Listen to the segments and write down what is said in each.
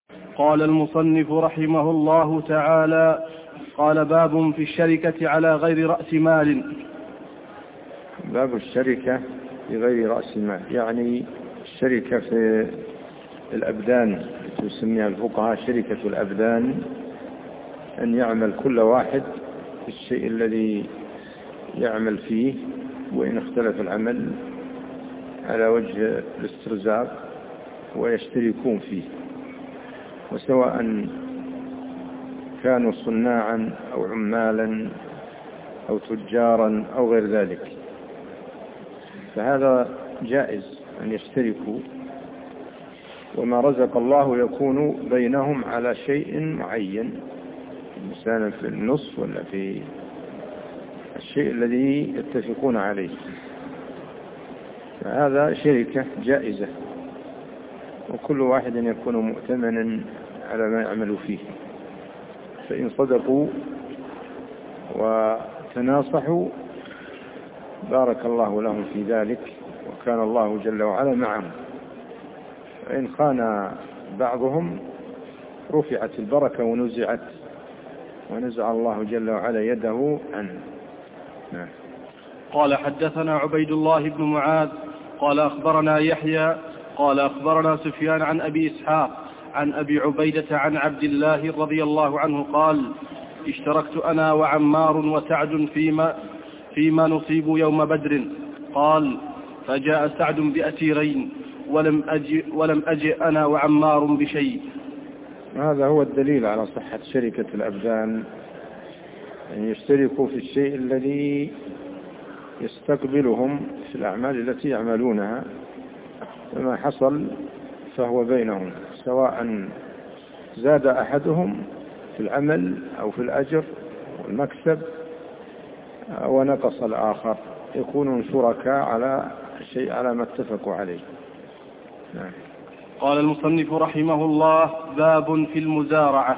قال المصنف رحمه الله تعالى: قال باب في الشركة على غير رأس مال. باب الشركة بغير رأس مال، يعني الشركة في الأبدان تسميها الفقهاء شركة الأبدان، أن يعمل كل واحد في الشيء الذي يعمل فيه، وإن اختلف العمل على وجه الاسترزاق ويشتركون فيه، وسواء كانوا صناعا أو عمالا أو تجارا أو غير ذلك، فهذا جائز أن يشتركوا، وما رزق الله يكون بينهم على شيء معين، مثلا في النصف ولا في الشيء الذي يتفقون عليه، فهذا شركة جائزة، وكل واحد يكون مؤتمنا على ما يعمل فيه، فإن صدقوا وتناصحوا بارك الله لهم في ذلك، وكان الله جل وعلا معهم، فإن خان بعضهم رفعت البركة ونزع الله جل وعلا يده عنه. قال حدثنا عبيد الله بن معاذ قال أخبرنا يحيى قال أخبرنا سفيان عن أبي إسحاق عن أبي عبيدة عن عبد الله رضي الله عنه قال: اشتركت أنا وعمار وسعد فيما نصيب يوم بدر. قال: فجاء سعد بأسيرين ولم أجئ أنا وعمار بشيء. هذا هو الدليل على صحة شركة الأبدان، أن يشتركوا في الشيء الذي يستقبلهم في الأعمال التي يعملونها، فما حصل فهو بينهم، سواء زاد أحدهم في العمل أو في الأجر والمكسب ونقص الآخر، يكونون شركاء على الشيء على ما اتفقوا عليه. قال المصنف رحمه الله: باب في المزارعة.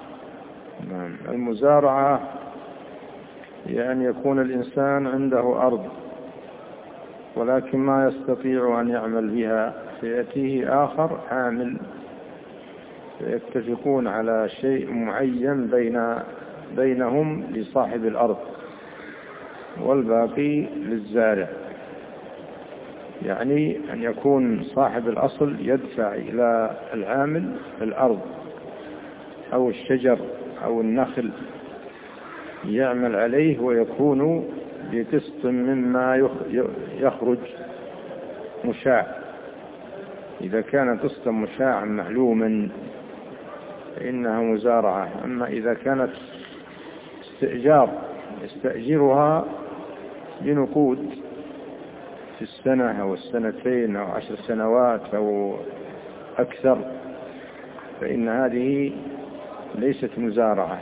المزارعة هي أن يكون الإنسان عنده أرض ولكن ما يستطيع أن يعمل بها، فيأتيه آخر عامل، فيتفقون على شيء معين بينهم لصاحب الأرض والباقي للزارع، يعني أن يكون صاحب الأصل يدفع إلى العامل الأرض أو الشجر أو النخل يعمل عليه، ويكون بقسط مما يخرج مشاع. إذا كان قسطا مشاعا معلوما فإنها مزارعة، أما إذا كانت استئجار يستأجرها بنقود في السنة أو السنتين أو 10 سنوات أو أكثر، فإن هذه ليست مزارعة،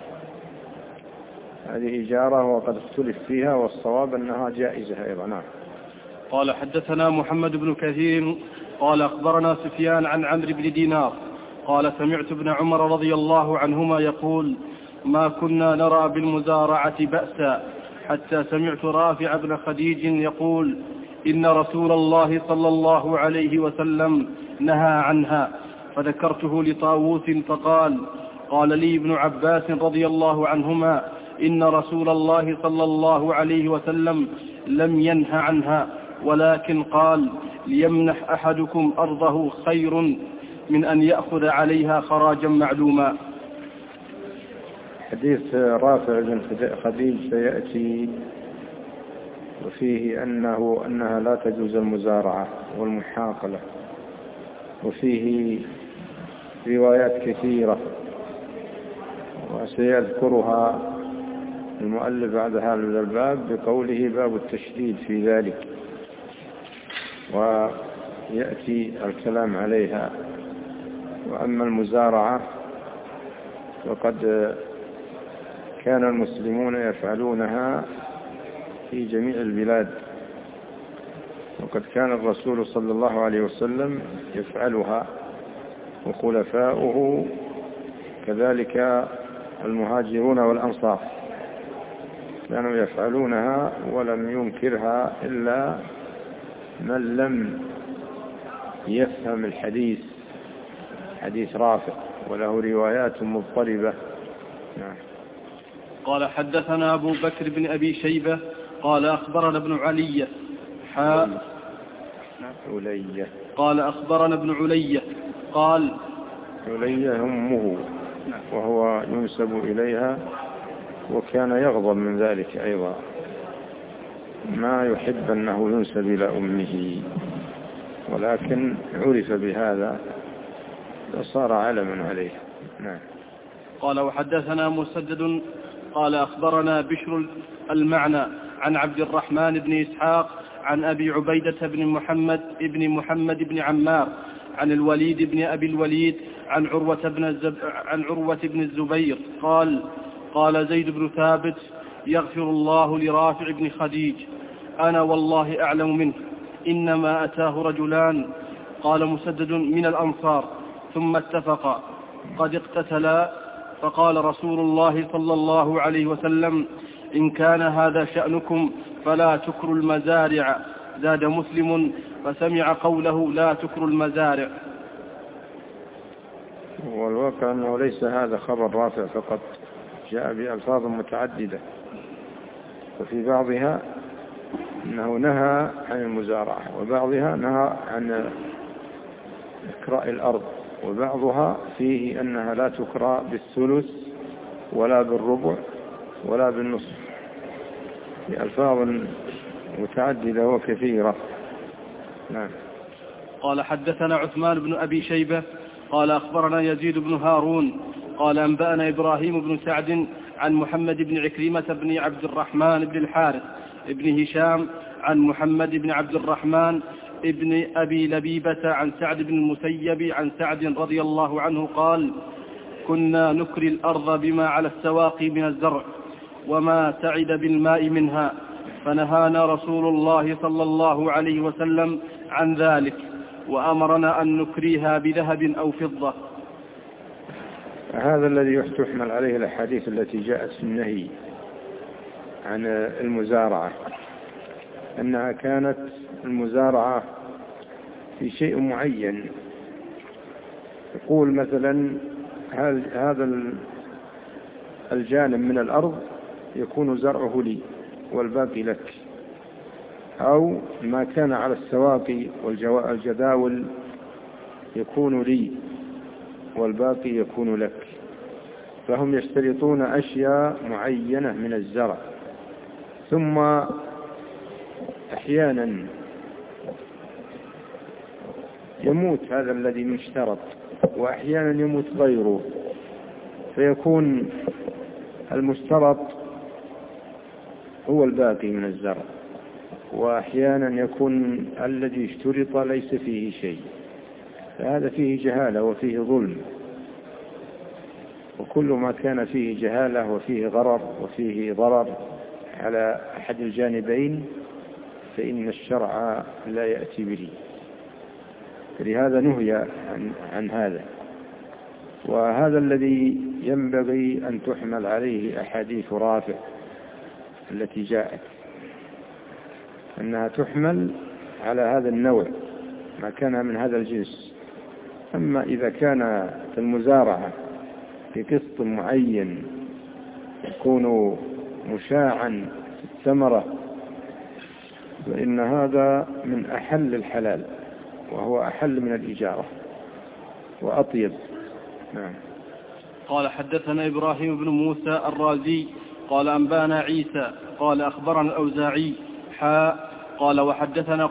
هذه إجارة وقد اختلف فيها، والصواب أنها جائزة أيضا. نعم. قال حدثنا محمد بن كثير قال أخبرنا سفيان عن عمرو بن دينار قال: سمعت ابن عمر رضي الله عنهما يقول: ما كنا نرى بالمزارعة بأسا، حتى سمعت رافع بن خديج يقول: إن رسول الله صلى الله عليه وسلم نهى عنها، فذكرته لطاووس فقال: قال لي ابن عباس رضي الله عنهما: إن رسول الله صلى الله عليه وسلم لم ينه عنها، ولكن قال: ليمنح أحدكم أرضه خير من أن يأخذ عليها خراجا معلوما. حديث رافع بن خديج سيأتي، وفيه أنها لا تجوز المزارعة والمحاقلة، وفيه روايات كثيرة وسيذكرها المؤلف بعد هذا الباب بقوله: باب التشديد في ذلك، ويأتي الكلام عليها. وأما المزارعة فقد كان المسلمون يفعلونها في جميع البلاد، وقد كان الرسول صلى الله عليه وسلم يفعلها، وخلفاؤه كذلك المهاجرون والأنصار كانوا يفعلونها، ولم ينكرها إلا من لم يفهم الحديث، حديث رافع، وله روايات مضطربة. نعم. قال حدثنا أبو بكر بن أبي شيبة قال أخبرنا ابن علية قال أخبرنا ابن علية قال علية أمه وهو ينسب إليها، وكان يغضب من ذلك أيضا، ما يحب أنه ينسب إلى أمه، ولكن عرف بهذا فصار علما عليه. نعم. قال وحدثنا مسدد قال أخبرنا بشر المعنى عن عبد الرحمن بن إسحاق عن أبي عبيدة بن محمد بن عمار عن الوليد بن أبي الوليد عن عروة بن الزبير قال زيد بن ثابت يغفر الله لرافع بن خديج أنا والله أعلم منه، إنما أتاه رجلان قال مسدد من الأنصار ثم اتفقا قد اقتتلا، فقال رسول الله صلى الله عليه وسلم إن كان هذا شأنكم فلا تكروا المزارع. زاد مسلم فسمع قوله لا تكروا المزارع. والواقع أنه ليس هذا خبر رافع فقط، جاء بألفاظ متعددة، وفي بعضها أنه نهى عن المزارعة، وبعضها نهى عن إكراء الأرض، وبعضها فيه أنها لا تكرى بالثلث ولا بالربع ولا بالنصف، بألفاظ متعددة وكثيرة. نعم. قال حدثنا عثمان بن أبي شيبة قال أخبرنا يزيد بن هارون قال أنبأنا إبراهيم بن سعد عن محمد بن عكرمة بن عبد الرحمن بن الحارث بن هشام عن محمد بن عبد الرحمن ابن أبي لبيبة عن سعد بن المسيب عن سعد رضي الله عنه قال كنا نكري الأرض بما على السواقي من الزرع وما تعد بالماء منها، فنهانا رسول الله صلى الله عليه وسلم عن ذلك، وأمرنا أن نكريها بذهب أو فضة. هذا الذي تحمل عليه الأحاديث التي جاءت في النهي عن المزارعة، أنها كانت المزارعة في شيء معين، يقول مثلا هذا الجانب من الأرض يكون زرعه لي والباقي لك، أو ما كان على السواقي والجداول يكون لي والباقي يكون لك، فهم يشترطون أشياء معينة من الزرع، ثم أحيانا يموت هذا الذي مشترط، وأحيانا يموت غيره، فيكون المشترط هو الباقي من الزرع، وأحيانا يكون الذي اشترط ليس فيه شيء، فهذا فيه جهالة وفيه ظلم، وكل ما كان فيه جهالة وفيه غرر وفيه ضرر على أحد الجانبين فإن الشرع لا يأتي به، لهذا نهي عن هذا. وهذا الذي ينبغي أن تحمل عليه أحاديث رافع التي جاءت، أنها تحمل على هذا النوع ما كان من هذا الجنس. أما إذا كان المزارعة في قسط معين يكون مشاعا في الثمرة، فإن هذا من أحل الحلال، وهو أحل من الإجارة وأطيب. نعم. قال حدثنا إبراهيم بن موسى الرازي قال أنبانا عيسى قال أخبرنا الأوزاعي قال وحدثنا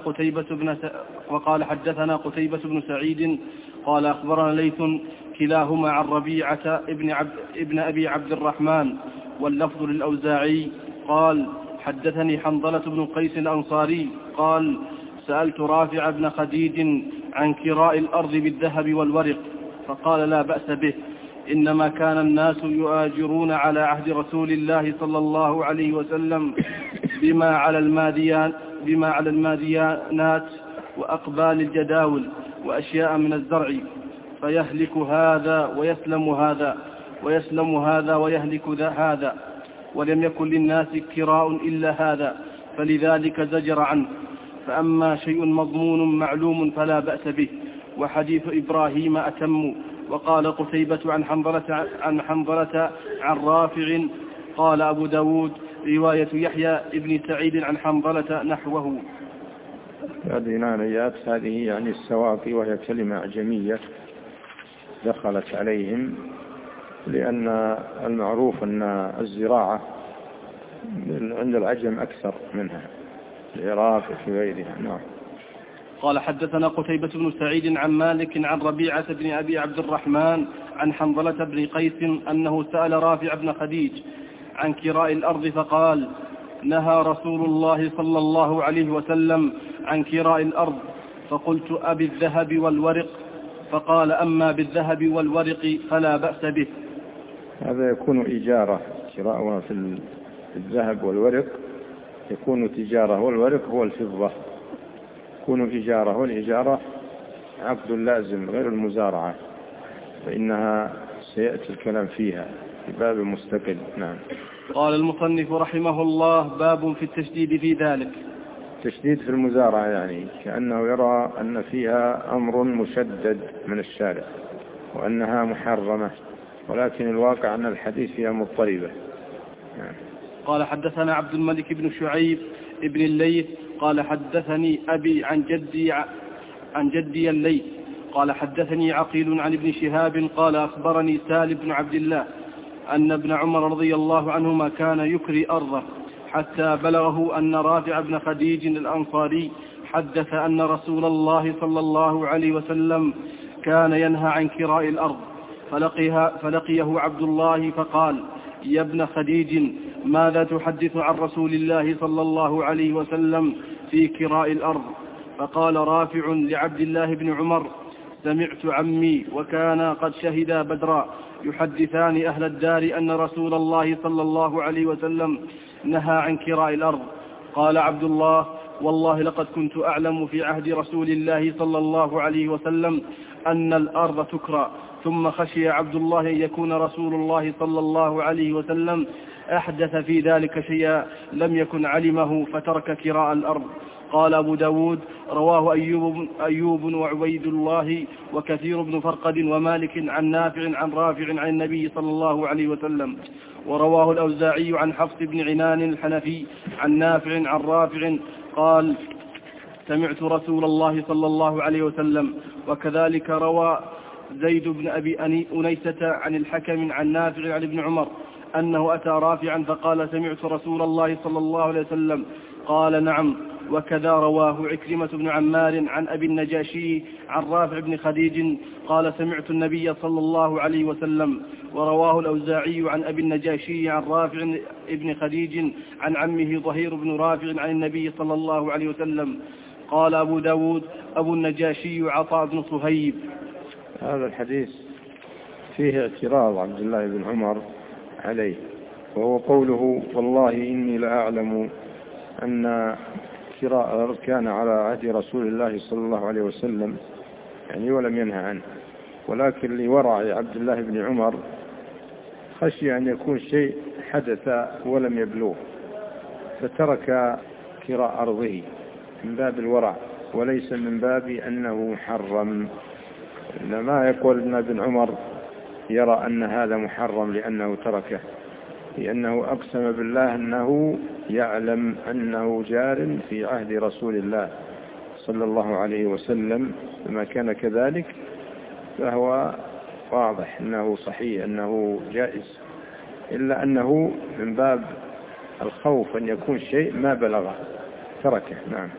قتيبة بن سعيد قال أخبرنا ليث كلاهما عن ربيعة ابن أبي عبد الرحمن واللفظ للأوزاعي قال حدثني حنظلة بن قيس الأنصاري قال سألت رافع بن خديج عن كراء الأرض بالذهب والورق، فقال لا بأس به، إنما كان الناس يؤاجرون على عهد رسول الله صلى الله عليه وسلم بما على الماديانات وأقبال الجداول وأشياء من الزرع، فيهلك هذا ويسلم هذا ويسلم هذا ويهلك هذا، ولم يكن للناس كراء إلا هذا، فلذلك زجر عنه. فأما شيء مضمون معلوم فلا بأس به، وحديث إبراهيم أتم. وقال قتيبة عن حنظلة عن رافع. قال أبو داود رواية يحيى ابن سعيد عن حنظلة نحوه. هذه نانيات، هذه يعني السواقي، وهي كلمة أعجمية دخلت عليهم، لأن المعروف أن الزراعة عند العجم أكثر منها، العراق في غيرها. نعم. قال حدثنا قتيبة بن سعيد عن مالك عن ربيعة بن أبي عبد الرحمن عن حنظلة بن قيس أنه سأل رافع بن خديج عن كراء الأرض فقال: نهى رسول الله صلى الله عليه وسلم عن كراء الأرض. فقلت: أبي الذهب والورق؟ فقال: أما بالذهب والورق فلا بأس به. هذا يكون إجارة، كراء في الذهب والورق يكون تجارة، والورق هو الفضة يكون إجارة، والإجارة عقد لازم غير المزارعة، فإنها سيأتي الكلام فيها في باب مستقل. نعم. قال المصنف رحمه الله: باب في التشديد في ذلك. تشديد في المزارعة يعني كأنه يرى أن فيها أمر مشدد من الشارع وأنها محرمة، ولكن الواقع أن الحديث فيها مضطربة. نعم. قال حدثنا عبد الملك بن شعيب ابن الليث قال حدثني أبي عن جدي الليث قال حدثني عقيل عن ابن شهاب قال أخبرني سالم بن عبد الله أن ابن عمر رضي الله عنهما كان يكري أرضه، حتى بلغه أن رافع بن خديج الأنصاري حدث أن رسول الله صلى الله عليه وسلم كان ينهى عن كراء الأرض. فلقيه عبد الله فقال: يا ابن خديج، ماذا تحدث عن رسول الله صلى الله عليه وسلم في كراء الأرض؟ فقال رافع لعبد الله بن عمر: سمعت عمي وكان قد شهدا بدرا يحدثان أهل الدار أن رسول الله صلى الله عليه وسلم نهى عن كراء الأرض. قال عبد الله: والله لقد كنت أعلم في عهد رسول الله صلى الله عليه وسلم أن الأرض تكرى. ثم خشي عبد الله أن يكون رسول الله صلى الله عليه وسلم أحدث في ذلك شيئا لم يكن علمه فترك كراء الأرض. قال أبو داود: رواه أيوب وعبيد الله وكثير بن فرقد ومالك عن نافع عن رافع عن النبي صلى الله عليه وسلم. ورواه الأوزاعي عن حفص بن عنان الحنفي عن نافع عن رافع قال: سمعت رسول الله صلى الله عليه وسلم. وكذلك روى زيد بن أبي أنيسة عن الحكم عن نافع عن ابن عمر أنه أتى رافعا فقال: سمعت رسول الله صلى الله عليه وسلم. قال: نعم. وكذا رواه عكرمة بن عمار عن أبي النجاشي عن رافع بن خديج قال: سمعت النبي صلى الله عليه وسلم. ورواه الأوزاعي عن أبي النجاشي عن رافع بن خديج عن عمه ظهير بن رافع عن النبي صلى الله عليه وسلم. قال أبو داود: أبو النجاشي عطاء بن صهيب. هذا الحديث فيه اعتراض عبد الله بن عمر عليه، وهو قوله: والله إني لأعلم أن كراء الأرض كان على عهد رسول الله صلى الله عليه وسلم، يعني ولم ينهى عنه، ولكن لورع عبد الله بن عمر خشي أن يكون شيء حدث ولم يبلغ فترك كراء أرضه من باب الورع وليس من باب أنه محرم. إنما يقول أن ابن عمر يرى أن هذا محرم لأنه تركه، لأنه أقسم بالله أنه يعلم أنه جار في عهد رسول الله صلى الله عليه وسلم، لما كان كذلك فهو واضح أنه صحيح أنه جائز، إلا أنه من باب الخوف أن يكون شيء ما بلغه تركه. نعم.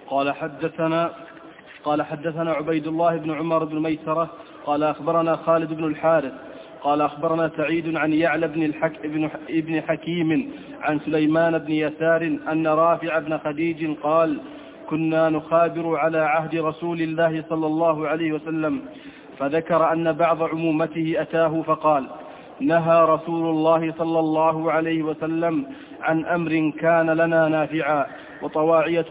قال حدثنا عبيد الله بن عمر بن ميسرة قال أخبرنا خالد بن الحارث قال أخبرنا سعيد عن يعلى ابن حكيم عن سليمان بن يسار أن رافع بن خديج قال: كنا نخابر على عهد رسول الله صلى الله عليه وسلم، فذكر أن بعض عمومته أتاه فقال: نهى رسول الله صلى الله عليه وسلم عن أمر كان لنا نافعا، وطواعية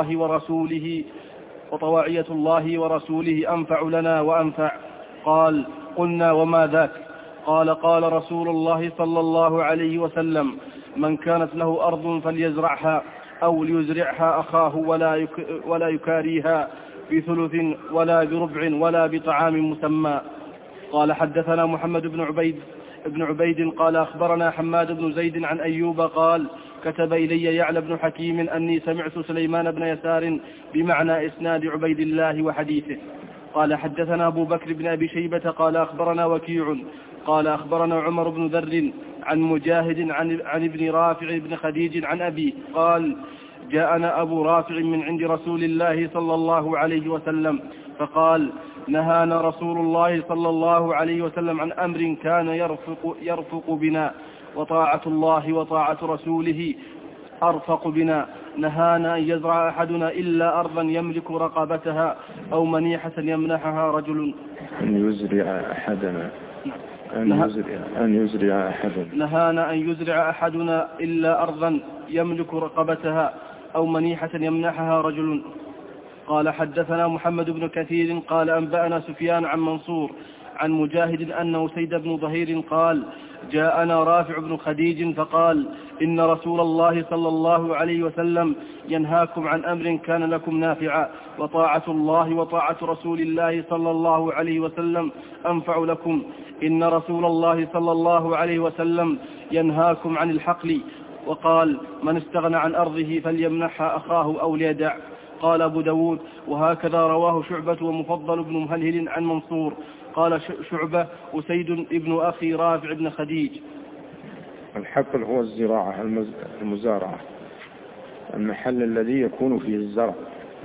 الله ورسوله أنفع لنا وأنفع. قال: قلنا: وما ذاك؟ قال: قال رسول الله صلى الله عليه وسلم: من كانت له أرض فليزرعها أو ليزرعها أخاه ولا يكاريها، بثلث ولا بربع ولا بطعام مسمى. قال حدثنا محمد بن عبيد قال أخبرنا حماد بن زيد عن أيوب قال كتب إلي يعلى بن حكيم أني سمعت سليمان بن يسار بمعنى إسناد عبيد الله وحديثه. قال حدثنا أبو بكر بن أبي شيبة قال أخبرنا وكيع قال أخبرنا عمر بن ذر عن مجاهد عن ابن رافع بن خديج عن أبي قال جاءنا أبو رافع من عند رسول الله صلى الله عليه وسلم فقال نهانا رسول الله صلى الله عليه وسلم عن أمر كان يرفق بنا وطاعة الله وطاعة رسوله أرفق بنا. نهانا أن يزرع أحدنا إلا أرضا يملك رقبتها أو منيحة يمنحها رجل. أن يزرع أحدنا نهانا أن يزرع أحدنا إلا أرضا يملك رقبتها أو منيحة يمنحها رجل. قال حدثنا محمد بن كثير قال أنبأنا سفيان عن منصور عن مجاهد أنه سيد بن ظهير قال جاءنا رافع بن خديج فقال إن رسول الله صلى الله عليه وسلم ينهاكم عن أمر كان لكم نافعا وطاعة الله وطاعة رسول الله صلى الله عليه وسلم أنفع لكم. إن رسول الله صلى الله عليه وسلم ينهاكم عن الحقل وقال من استغنى عن أرضه فليمنحها أخاه أو ليدع. قال أبو داود وهكذا رواه شعبة ومفضل بن مهلهل عن منصور. قال شعبة أسيد ابن أخي رافع بن خديج. الحقل هو الزراعة المزارعة المحل الذي يكون فيه الزرع.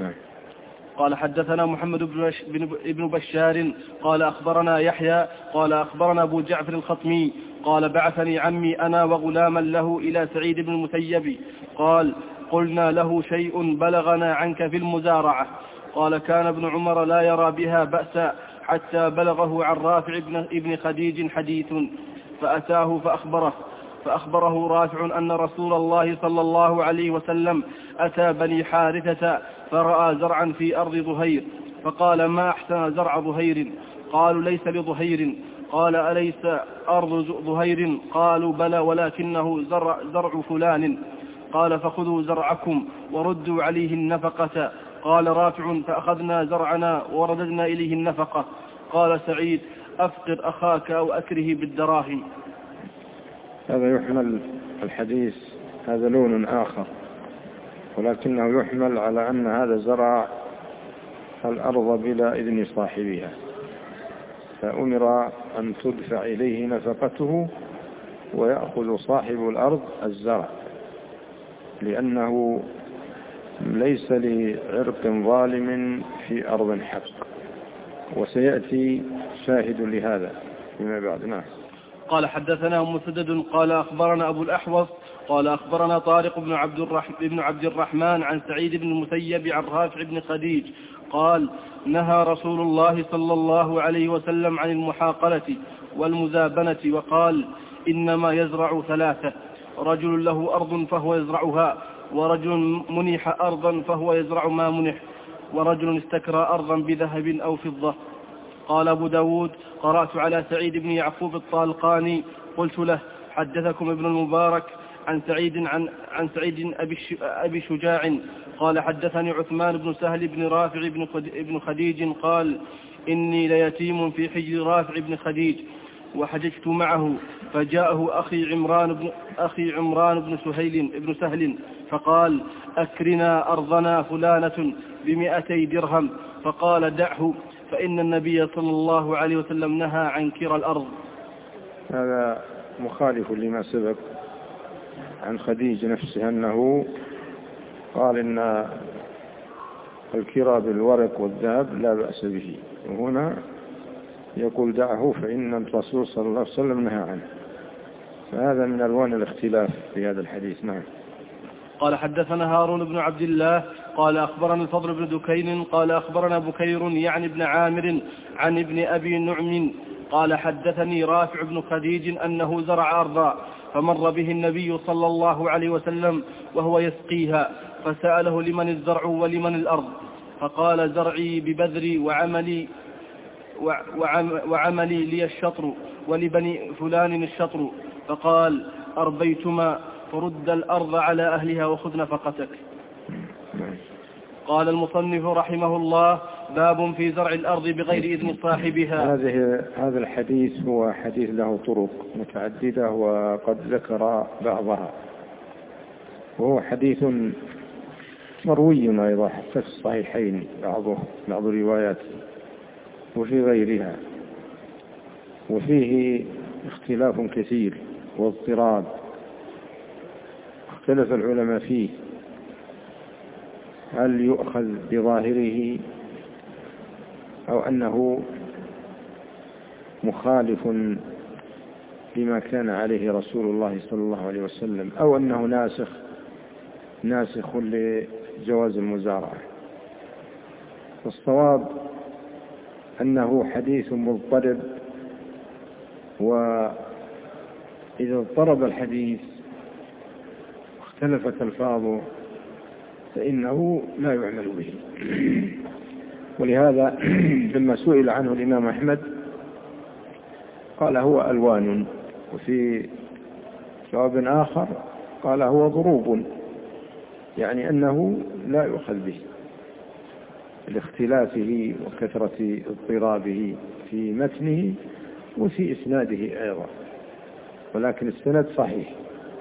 قال حدثنا محمد بن بشار قال أخبرنا يحيى قال أخبرنا أبو جعفر الخطمي قال بعثني عمي أنا وغلاما له إلى سعيد بن المسيب قال قلنا له شيء بلغنا عنك في المزارعة. قال كان ابن عمر لا يرى بها بأسا حتى بلغه عن رافع ابن خديج حديث فأتاه فأخبره رافع أن رسول الله صلى الله عليه وسلم أتى بني حارثة فرأى زرعا في أرض ظهير فقال ما أحسن زرع ظهير. قالوا ليس لظهير. قال أليس أرض ظهير؟ قالوا بلى ولكنه زرع فلان. قال فخذوا زرعكم وردوا عليه النفقة. قال رافع فأخذنا زرعنا ورددنا إليه النفقة. قال سعيد أفقر أخاك أو أكره بالدراهم. هذا يحمل الحديث هذا لون آخر ولكنه يحمل على أن هذا زرع الأرض بلا إذن صاحبها فأمر أن تدفع إليه نفقته ويأخذ صاحب الأرض الزرع لأنه ليس لعرق ظالم في أرض حق وسيأتي شاهد لهذا فيما بعد. قال حدثنا مسدد قال أخبرنا أبو الأحوص قال أخبرنا طارق بن عبد الرحمن عن سعيد بن المسيب عن رافع بن خديج قال نهى رسول الله صلى الله عليه وسلم عن المحاقلة والمزابنة وقال إنما يزرع ثلاثة رجل له أرض فهو يزرعها ورجل منح أرضا فهو يزرع ما منح ورجل استكرى أرضا بذهب أو فضة. قال أبو داود قرأت على سعيد بن يعقوب الطالقاني قلت له حدثكم ابن المبارك عن سعيد أبي شجاع قال حدثني عثمان بن سهل بن رافع بن خديج قال إني ليتيم في حجر رافع بن خديج وحججت معه فجاءه أخي عمران بن سهل فقال أكرنا أرضنا فلانة ب200 درهم فقال دعه فإن النبي صلى الله عليه وسلم نهى عن كرى الأرض. هذا مخالف لما سبق عن خديج نفسه أنه قال إن الكرى بالورق والذهب لا بأس به وهنا يقول دعه فإن الرسول صلى الله عليه وسلم نهى عنه فهذا من ألوان الاختلاف في هذا الحديث. قال حدثنا هارون بن عبد الله قال أخبرنا الفضل بن دكين قال أخبرنا بكير يعني ابن عامر عن ابن أبي نعم قال حدثني رافع بن خديج أنه زرع أرضا فمر به النبي صلى الله عليه وسلم وهو يسقيها فسأله لمن الزرع ولمن الأرض فقال زرعي ببذري وعملي لي الشطر ولبني فلان الشطر فقال أربيتما فرد الأرض على أهلها وخذ نفقتك. قال المصنف رحمه الله باب في زرع الأرض بغير إذن صاحبها. هذا الحديث هو حديث له طرق متعددة وقد ذكر بعضها، وهو حديث مروي أيضا حتى في الصحيحين بعض الروايات وفي غيرها، وفيه اختلاف كثير واضطراب، اختلف العلماء فيه هل يؤخذ بظاهره أو أنه مخالف لما كان عليه رسول الله صلى الله عليه وسلم، أو أنه ناسخ لجواز المزارعة. والصواب أنه حديث مضطرب، وإذا اضطرب الحديث اختلفت ألفاظه فإنه لا يعمل به. ولهذا لما سئل عنه الإمام أحمد قال هو ألوان، وفي جواب آخر قال هو ضروب، يعني أنه لا يؤخذ به لاختلافه وكثرة اضطرابه في متنه وفي إسناده أيضا، ولكن السند صحيح.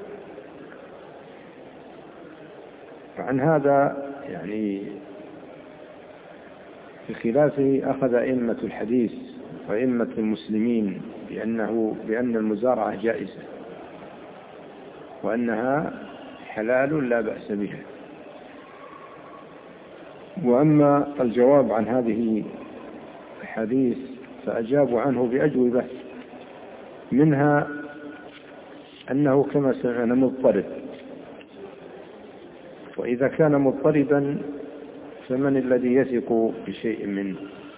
وعن هذا يعني في خلافه أخذ أئمة الحديث وأئمة المسلمين بأن المزارعة جائزة وأنها حلال لا بأس بها. وأما الجواب عن هذه الحديث فأجابوا عنه بأجوبة، منها أنه كما سمعنا مضطرب، وإذا كان مضطربا فمن الذي يثق بشيء منه؟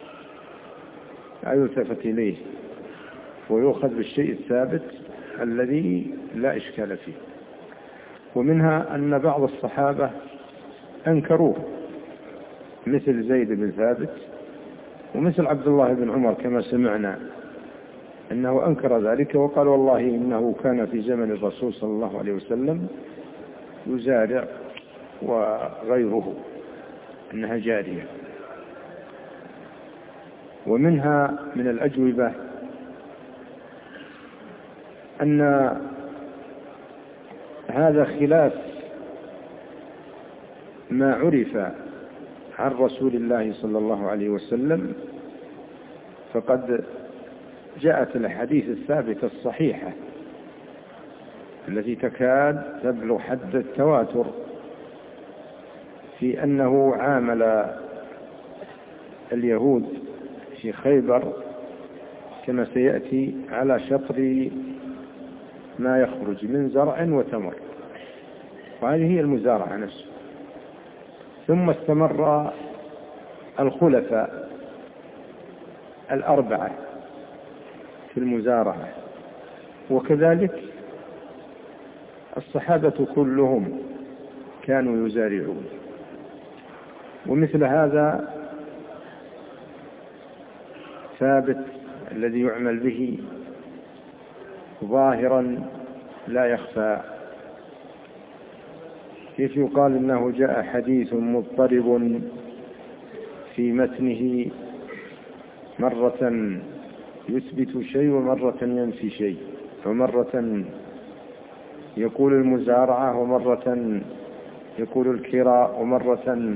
لا يلتفت إليه ويؤخذ بالشيء الثابت الذي لا إشكال فيه. ومنها أن بعض الصحابة أنكروه مثل زيد بن ثابت ومثل عبد الله بن عمر كما سمعنا أنه أنكر ذلك وقال والله إنه كان في زمن الرسول صلى الله عليه وسلم يزارع وغيره أنها جارية. ومنها من الأجوبة أن هذا خلاف ما عرف عن رسول الله صلى الله عليه وسلم، فقد جاءت الأحاديث الثابتة الصحيحة التي تكاد تبلغ حد التواتر في أنه عامل اليهود في خيبر كما سيأتي على شطر ما يخرج من زرع وتمر، وهذه هي المزارعة نفسها. ثم استمر الخلفاء الأربعة في المزارعة، وكذلك الصحابة كلهم كانوا يزارعون. ومثل هذا ثابت الذي يعمل به ظاهرا لا يخفى. كيف يقال إنه جاء حديث مضطرب في متنه مرة يثبت شيء ومرة ينفي شيء، ومرة يقول المزارعة ومرة يقول الكراء، ومرة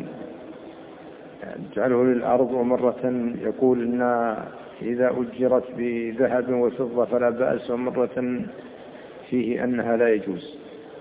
يجعله للأرض، ومرة يقول إن إذا أجرت بذهب وفضة فلا بأس، ومرة فيه أنها لا يجوز.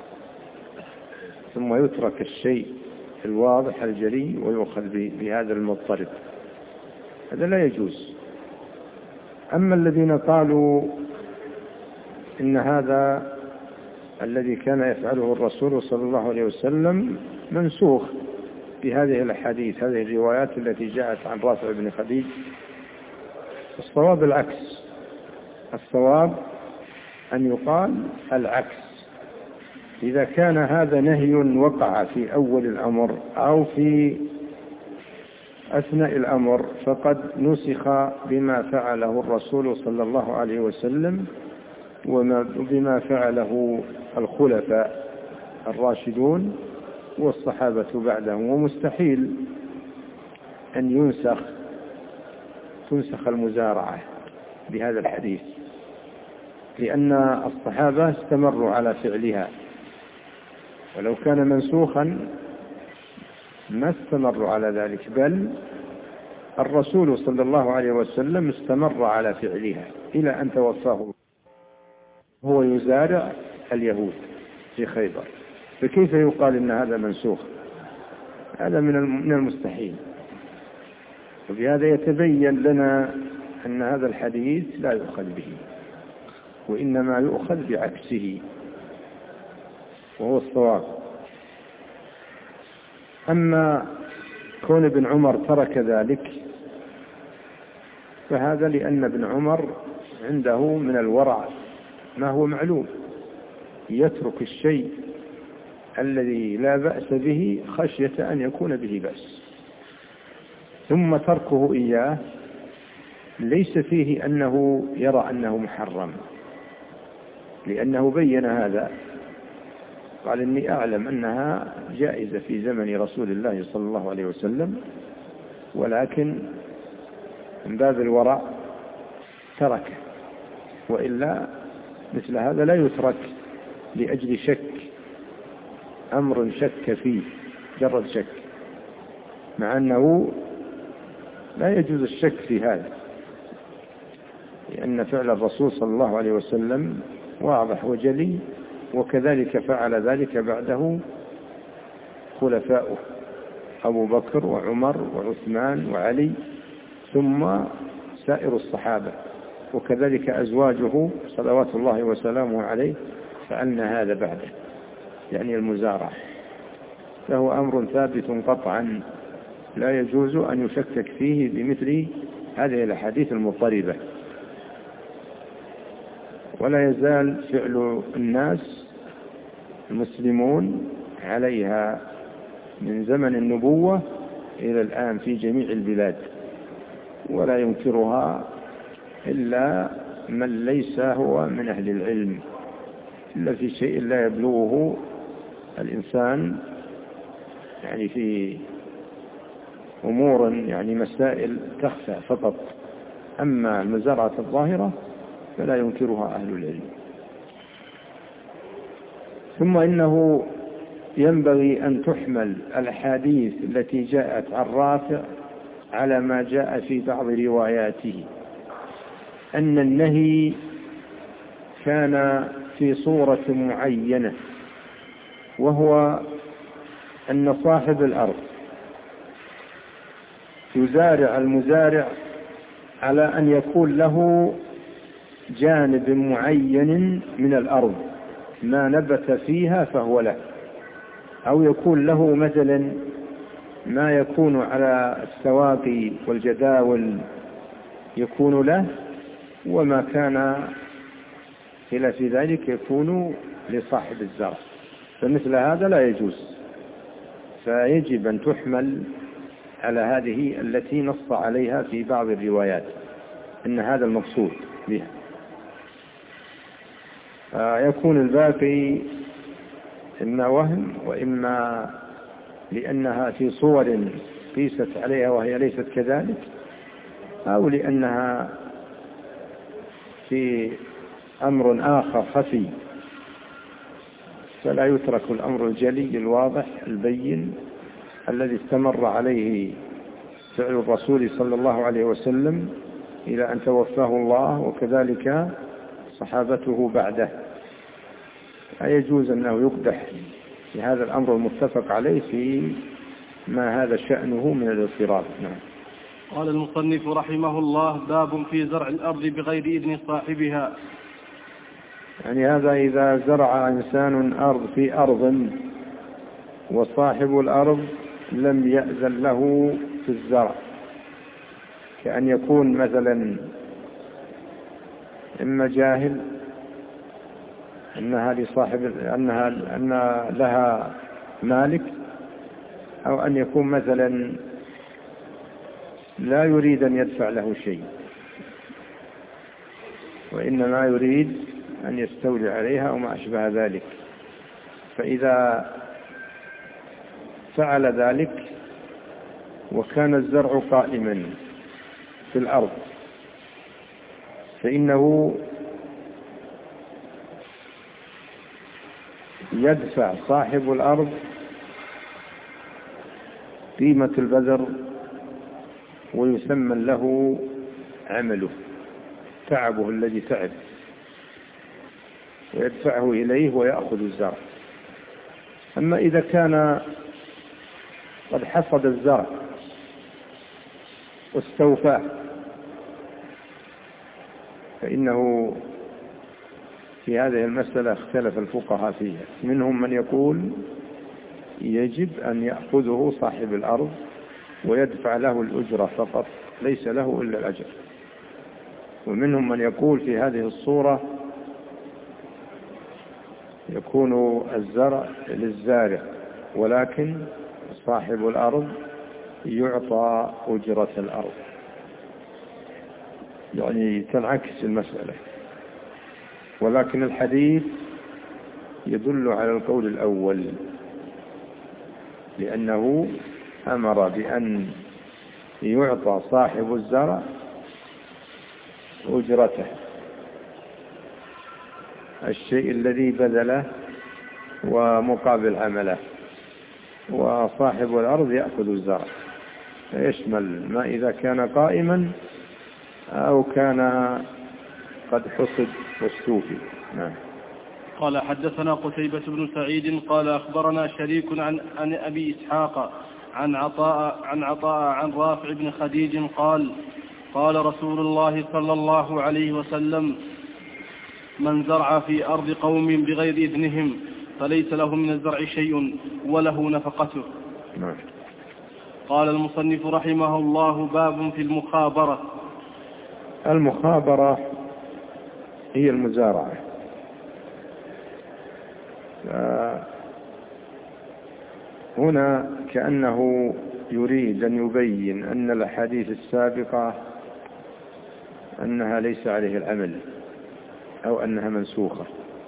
ثم يترك الشيء الواضح الجلي ويؤخذ بهذا المضطرب، هذا لا يجوز. أما الذين قالوا إن هذا الذي كان يفعله الرسول صلى الله عليه وسلم منسوخ بهذه الأحاديث، هذه الروايات التي جاءت عن رافع بن خديج، الصواب العكس. الصواب أن يقال العكس. إذا كان هذا نهي وقع في أول الأمر أو في أثناء الأمر فقد نسخ بما فعله الرسول صلى الله عليه وسلم وبما فعله الخلفاء الراشدون والصحابة بعدهم، ومستحيل أن ينسخ تنسخ المزارعة بهذا الحديث، لأن الصحابة استمروا على فعلها، ولو كان منسوخا ما استمروا على ذلك، بل الرسول صلى الله عليه وسلم استمر على فعلها إلى أن توفاه هو يزارع اليهود في خيبر. فكيف يقال إن هذا منسوخ؟ هذا من المستحيل. وبهذا يتبين لنا أن هذا الحديث لا يؤخذ به، وإنما يؤخذ بعكسه، وهو الصواب. أما كون ابن عمر ترك ذلك فهذا لأن ابن عمر عنده من الورع ما هو معلوم، يترك الشيء الذي لا بأس به خشية أن يكون به بأس، ثم تركه إياه ليس فيه أنه يرى أنه محرم، لأنه بين هذا، قال إني أعلم أنها جائزة في زمن رسول الله صلى الله عليه وسلم، ولكن من باب الورع تركه، وإلا مثل هذا لا يترك لأجل شك، أمر شك فيه جرد شك، مع أنه لا يجوز الشك في هذا، لأن فعل الرسول صلى الله عليه وسلم واضح وجلي، وكذلك فعل ذلك بعده خلفاؤه أبو بكر وعمر وعثمان وعلي، ثم سائر الصحابة، وكذلك أزواجه صلوات الله وسلامه عليه فعلن هذا بعده، يعني المزارع، فهو أمر ثابت قطعا لا يجوز أن يشكك فيه بمثل هذه الأحاديث المضطربة. ولا يزال فعل الناس المسلمون عليها من زمن النبوة إلى الآن في جميع البلاد، ولا ينكرها إلا من ليس هو من أهل العلم، إلا في شيء لا يبلغه الإنسان، يعني في أمور يعني مسائل تخفى فقط، أما المزارعة الظاهرة فلا ينكرها أهل العلم. ثم إنه ينبغي أن تحمل الأحاديث التي جاءت عن رافع على ما جاء في بعض رواياته، أن النهي كان في صورة معينة، وهو أن صاحب الأرض يزارع المزارع على أن يكون له جانب معين من الأرض ما نبت فيها فهو له، أو يكون له مثلا ما يكون على السواقي والجداول يكون له، وما كان خلاف ذلك يكون لصاحب الزرع، فمثل هذا لا يجوز. فيجب أن تحمل على هذه التي نص عليها في بعض الروايات أن هذا المقصود بها، يكون الباقي إما وهم، وإما لأنها في صور قيست عليها وهي ليست كذلك، أو لأنها في أمر آخر خفي، فلا يترك الأمر الجلي الواضح البين الذي استمر عليه فعل الرسول صلى الله عليه وسلم إلى أن توفاه الله، وكذلك صحابته بعده. لا يجوز أنه يقدح في هذا الأمر المتفق عليه في ما هذا شأنه من الاضطراب. نعم. قال المصنف رحمه الله: باب في زرع الأرض بغير إذن صاحبها. يعني هذا إذا زرع إنسان أرض في أرض وصاحب الأرض لم يأذن له في الزرع، كأن يكون مثلا إما جاهل أنها لصاحب أن لها مالك، أو أن يكون مثلا لا يريد أن يدفع له شيء، وإنما يريد أن يستولي عليها أو ما أشبه ذلك. فإذا فعل ذلك وكان الزرع قائما في الأرض فإنه يدفع صاحب الأرض قيمة البذر ويثمن له عمله تعبه الذي تعب ويدفعه إليه ويأخذ الزرع. أما إذا كان قد حصد الزرع واستوفاه فإنه في هذه المسألة اختلف الفقهاء فيها. منهم من يقول يجب أن يأخذه صاحب الأرض ويدفع له الأجرة فقط ليس له إلا الأجر، ومنهم من يقول في هذه الصورة يكون الزرع للزارع ولكن صاحب الأرض يعطى أجرة الأرض، يعني تنعكس المسألة. ولكن الحديث يدل على القول الأول لأنه أمر بأن يعطى صاحب الزرع أجرته، الشيء الذي بذله ومقابل عمله، وصاحب الأرض يأخذ الزرع، يشمل ما إذا كان قائما أو كان قد حصد واستوفي. نعم. قال حدثنا قتيبة بن سعيد قال أخبرنا شريك عن أبي إسحاق عن عطاء عن رافع بن خديج قال قال رسول الله صلى الله عليه وسلم من زرع في أرض قوم بغير إذنهم فليس له من الزرع شيء وله نفقته. نعم. قال المصنف رحمه الله باب في المخابرة. المخابرة هي المزارعة. هنا كأنه يريد أن يبين أن الأحاديث السابقة أنها ليس عليه العمل أو أنها منسوخة،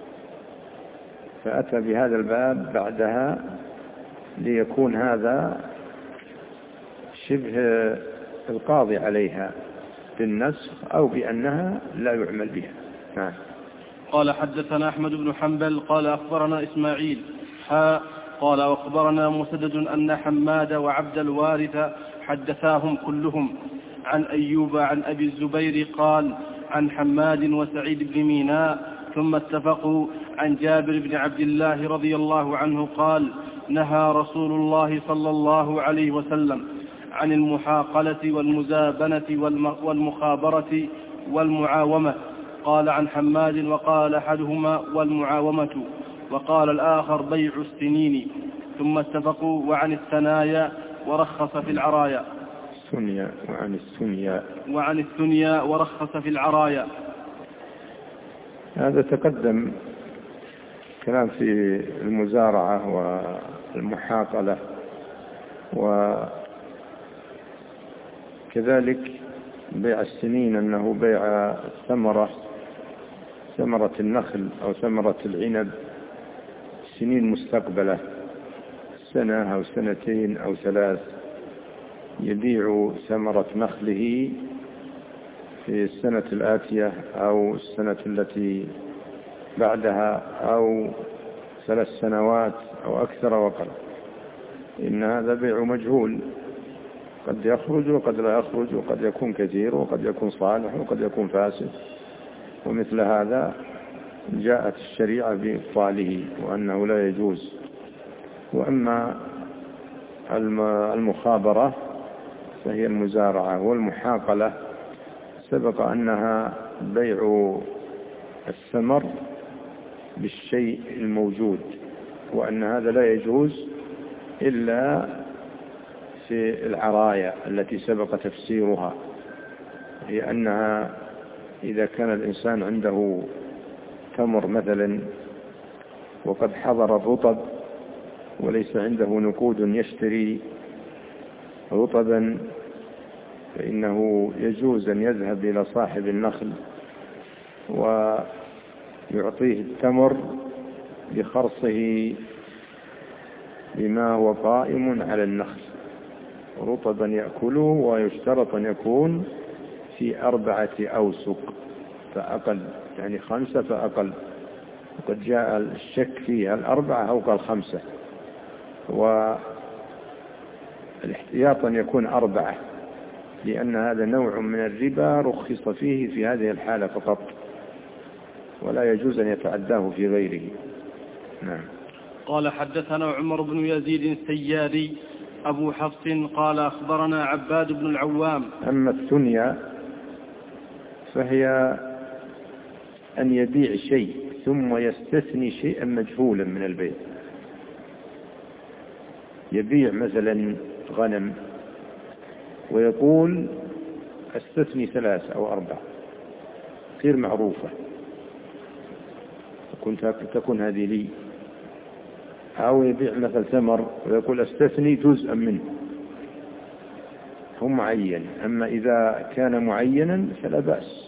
فأتى بهذا الباب بعدها ليكون هذا شبه القاضي عليها بالنسخ أو بأنها لا يعمل بها. نعم. قال حدثنا أحمد بن حنبل قال أخبرنا إسماعيل قال وأخبرنا مسدد أن حماد وعبد الوارث حدثاهم كلهم عن أيوب عن أبي الزبير قال عن حماد وسعيد بن ميناء ثم اتفقوا عن جابر بن عبد الله رضي الله عنه قال نهى رسول الله صلى الله عليه وسلم عن المحاقلة والمزابنة والمخابرة والمعاومة. قال عن حماد وقال أحدهما والمعاومة وقال الآخر بيع السنين. ثم اتفقوا وعن الثنايا ورخص في العرايا. وعن الثنيا ورخص في العرايا. هذا تقدم كلام في المزارعة والمحاقلة، وكذلك بيع السنين أنه بيع ثمرة النخل أو ثمرة العنب سنين مستقبلة، سنة أو سنتين أو 3، يبيع ثمرة نخله في السنة الآتية أو السنة التي بعدها أو 3 سنوات أو أكثر وقل. إن هذا بيع مجهول، قد يخرج وقد لا يخرج، وقد يكون كثير وقد يكون صالح وقد يكون فاسد، ومثل هذا جاءت الشريعة بإبطاله وأنه لا يجوز. وأما المخابرة فهي المزارعة، والمحاقلة سبق أنها بيع الثمر بالشيء الموجود، وأن هذا لا يجوز إلا في العرايا التي سبق تفسيرها، هي أنها إذا كان الإنسان عنده تمر مثلا وقد حضر الرطب وليس عنده نقود يشتري رطبا، فإنه يجوز أن يذهب إلى صاحب النخل ويعطيه التمر بخرصه بما هو قائم على النخل رطبا يأكله، ويشترط أن يكون في 4 أوسق فأقل، يعني 5 فأقل، وقد جاء الشك فيها 4 أو 5، والاحتياط أن يكون 4، لأن هذا نوع من الربا رخص فيه في هذه الحالة فقط، ولا يجوز أن يتعداه في غيره. نعم. قال حدثنا عمر بن يزيد السياري أبو حفص قال أخبرنا عباد بن العوام. أما الثنيا فهي أن يبيع شيء ثم يستثني شيئا مجهولا من البيع. يبيع مثلا غنم ويقول استثني 3 أو 4 غير معروفة، تكون هذه لي. أو يبيع مثل ثمر ويقول استثني جزءا منه، هو معين. أما إذا كان معينا فلا بأس.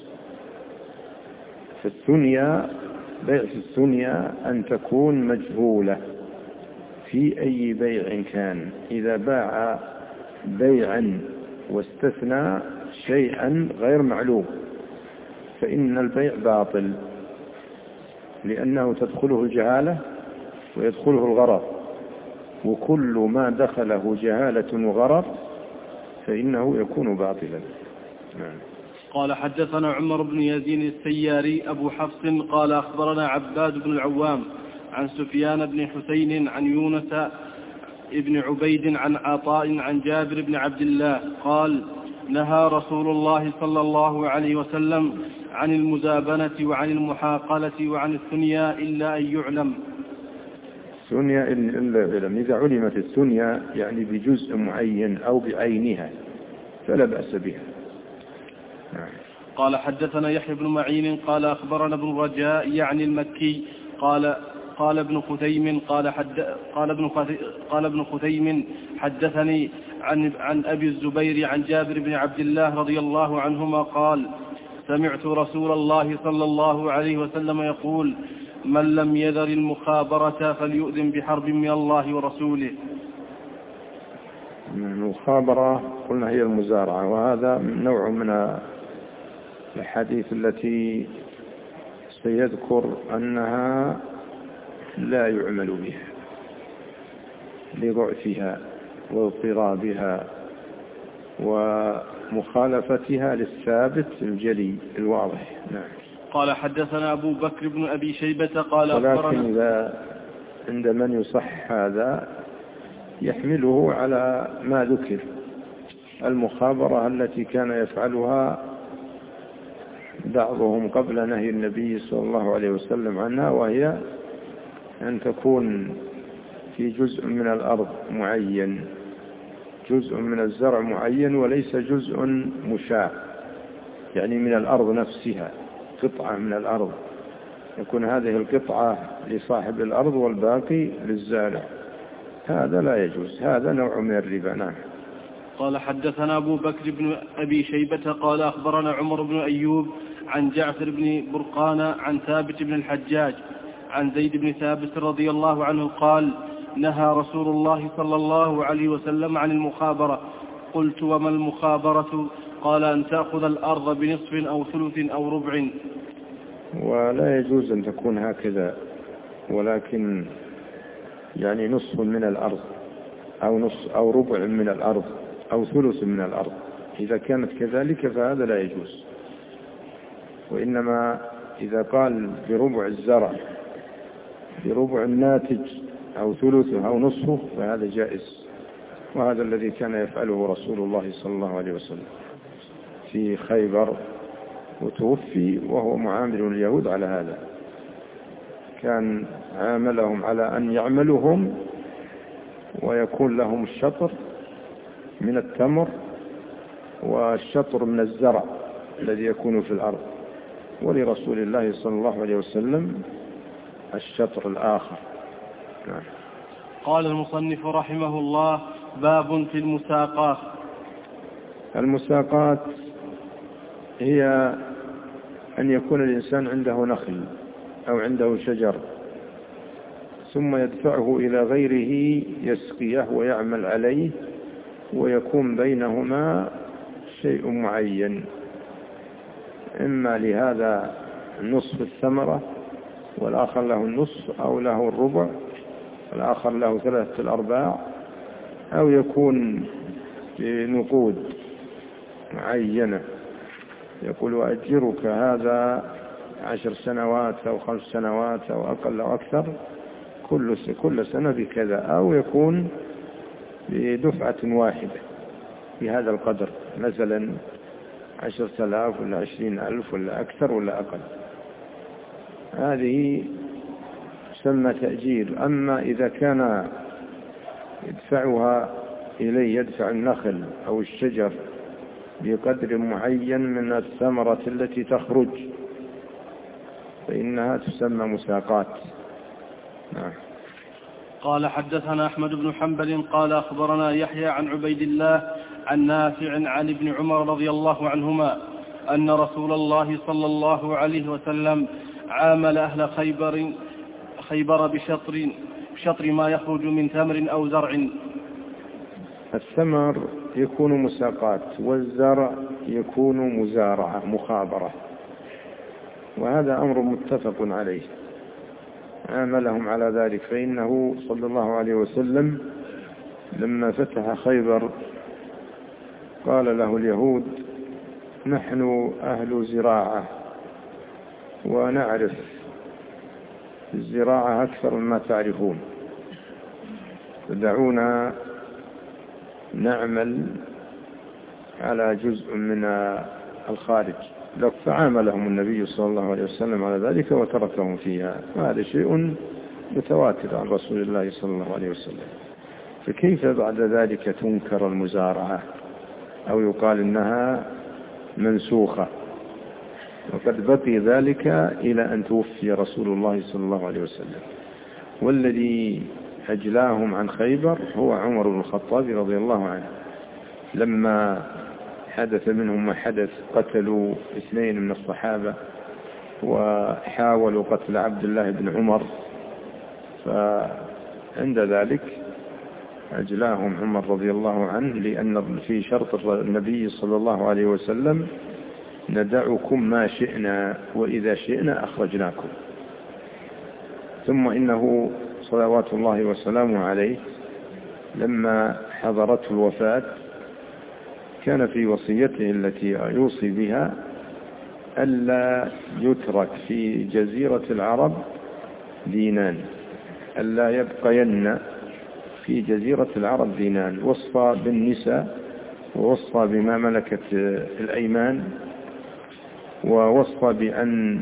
فالثنيا، بيع في الثنيا أن تكون مجهولة في أي بيع كان. إذا باع بيعا واستثنى شيئا غير معلوم فإن البيع باطل، لأنه تدخله الجهالة ويدخله الغرر، وكل ما دخله جهالة وغرر فإنه يكون باطلا. قال حدثنا عمر بن يزيد السياري أبو حفص قال أخبرنا عباد بن العوام عن سفيان بن حسين عن يونس ابن عبيد عن عطاء عن جابر بن عبد الله قال نهى رسول الله صلى الله عليه وسلم عن المزابنة وعن المحاقلة وعن الثنيا إلا أن يعلم. الثنيا إلا يعلم. إذا علمت الثنيا يعني بجزء معين أو بعينها فلا بأس بها. قال حدثنا يحيى بن معين قال أخبرنا ابن رجاء يعني المكي قال ابن خثيم قال ابن خثيم حدثني عن أبي الزبير عن جابر بن عبد الله رضي الله عنهما قال سمعت رسول الله صلى الله عليه وسلم يقول من لم يذر المخابرة فليؤذن بحرب من الله ورسوله. المخابرة قلنا هي المزارعة، وهذا نوع من الحديث التي سيذكر أنها لا يعمل بها لضعفها واضطرابها ومخالفتها للثابت الجلي الواضح. نعم. قال حدثنا أبو بكر بن أبي شيبة قال ولكن إذا عند من يصح هذا يحمله على ما ذكر، المخابرة التي كان يفعلها بعضهم قبل نهي النبي صلى الله عليه وسلم عنها، وهي أن تكون في جزء من الأرض معين، جزء من الزرع معين، وليس جزء مشاع، يعني من الأرض نفسها، قطعة من الأرض، يكون هذه القطعة لصاحب الأرض والباقي للزارع. هذا لا يجوز، هذا نوع من الربا. نعم. قال حدثنا أبو بكر بن أبي شيبة قال أخبرنا عمر بن أيوب عن جعفر بن برقان عن ثابت بن الحجاج عن زيد بن ثابت رضي الله عنه قال نهى رسول الله صلى الله عليه وسلم عن المخابرة. قلت وما المخابرة؟ قال أن تأخذ الأرض بنصف أو ثلث أو ربع. ولا يجوز أن تكون هكذا، ولكن يعني نصف من الأرض أو نصف أو ربع من الأرض أو ثلث من الأرض. إذا كانت كذلك فهذا لا يجوز، وإنما إذا قال بربع الزرع، بربع الناتج أو ثلثه أو نصفه فهذا جائز، وهذا الذي كان يفعله رسول الله صلى الله عليه وسلم في خيبر، وتوفي وهو معامل اليهود على هذا. كان عاملهم على أن يعملهم ويكون لهم الشطر من التمر والشطر من الزرع الذي يكون في الأرض، ولرسول الله صلى الله عليه وسلم الشطر الآخر. نعم. قال المصنف رحمه الله باب في المساقات. المساقات هي أن يكون الإنسان عنده نخل أو عنده شجر ثم يدفعه إلى غيره يسقيه ويعمل عليه، ويكون بينهما شيء معين إما لهذا نصف الثمرة والآخر له النصف، أو له الربع والآخر له 3/4، أو يكون بنقود معينة، يقول أجرك هذا 10 سنوات أو 5 سنوات أو أقل أو أكثر، كل سنة بكذا، أو يكون بدفعة واحدة بهذا القدر، مثلا 10,000 ولا 20,000 ولا أكثر ولا أقل. هذه تسمى تأجير. أما إذا كان يدفعها إليه، يدفع النخل أو الشجر بقدر معين من الثمرة التي تخرج، فإنها تسمى مساقات. نعم. قال حدثنا أحمد بن حنبل قال أخبرنا يحيى عن عبيد الله عن نافع عن ابن عمر رضي الله عنهما أن رسول الله صلى الله عليه وسلم عامل أهل خيبر بشطر ما يخرج من تمر أو زرع. الثمر يكون مساقات، والزرع يكون مزارعة مخابرة، وهذا أمر متفق عليه، عاملهم على ذلك. فإنه صلى الله عليه وسلم لما فتح خيبر قال له اليهود: نحن أهل زراعة ونعرف الزراعة أكثر مما تعرفون، فدعونا نعمل على جزء من الخارج. فعاملهم النبي صلى الله عليه وسلم على ذلك وتركهم فيها، وهذا شيء متواتر عن رسول الله صلى الله عليه وسلم. فكيف بعد ذلك تنكر المزارعة أو يقال إنها منسوخة؟ وقد بقي ذلك إلى أن توفي رسول الله صلى الله عليه وسلم. والذي أجلاهم عن خيبر هو عمر بن الخطاب رضي الله عنه، لما حدث منهم ما حدث، قتلوا 2 من الصحابة وحاولوا قتل عبد الله بن عمر، فعند ذلك أجلاهم عمر رضي الله عنه، لأن في شرط النبي صلى الله عليه وسلم: ندعكم ما شئنا وإذا شئنا أخرجناكم. ثم إنه صلوات الله وسلامه عليه لما حضرته الوفاة كان في وصيته التي يوصي بها ألا يترك في جزيرة العرب دينان، ألا يبقين في جزيرة العرب دينان. وصى بالنساء، ووصى بما ملكت الأيمان، ووصى بأن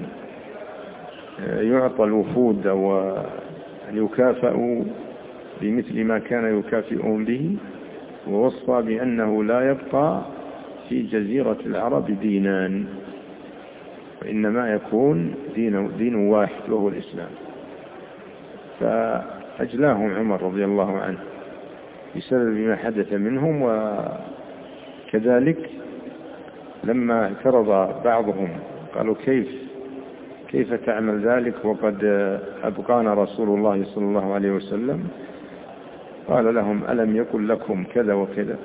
يعطى الوفود وأن يكافئوا بمثل ما كان يكافئون به، ووصى بأنه لا يبقى في جزيرة العرب دينان، وإنما يكون دين واحد وهو الإسلام. فأجلاهم عمر رضي الله عنه بسبب ما حدث منهم. وكذلك لما اعترض بعضهم قالوا: كيف تعمل ذلك وقد أبقانا رسول الله صلى الله عليه وسلم؟ قال لهم: ألم يقل لكم كذا وكذا؟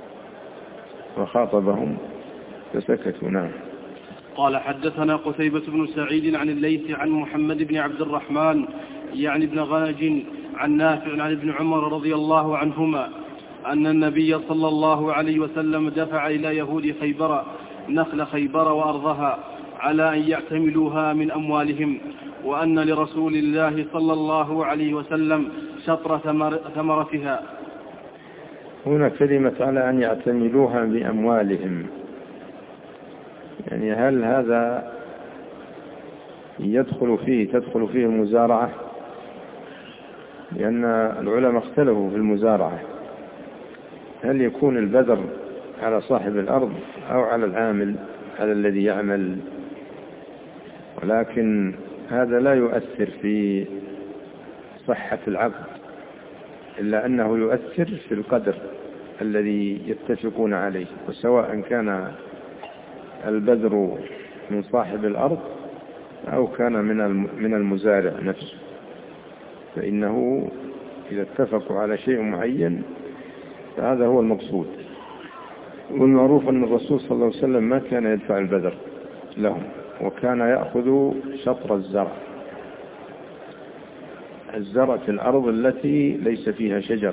وخاطبهم فسكتوا. نعم. قال حدثنا قتيبة بن سعيد عن الليث عن محمد بن عبد الرحمن يعني بن غانج عن نافع عن ابن عمر رضي الله عنهما أن النبي صلى الله عليه وسلم دفع إلى يهود خيبر نخل خيبر وأرضها على أن يعتملوها من أموالهم، وأن لرسول الله صلى الله عليه وسلم شطر ثمرتها. هنا كلمة على أن يعتملوها بأموالهم، يعني هل هذا تدخل فيه المزارعة؟ لأن العلماء اختلفوا في المزارعة، هل يكون البذر على صاحب الأرض أو على العامل، على الذي يعمل؟ ولكن هذا لا يؤثر في صحة العقد، إلا أنه يؤثر في القدر الذي يتفقون عليه، وسواء كان البذر من صاحب الأرض أو كان من المزارع نفسه، فإنه إذا اتفقوا على شيء معين فهذا هو المقصود. والمعروف أن الرسول صلى الله عليه وسلم ما كان يدفع البذر لهم. وكان يأخذ شطر الزرع في الأرض التي ليس فيها شجر،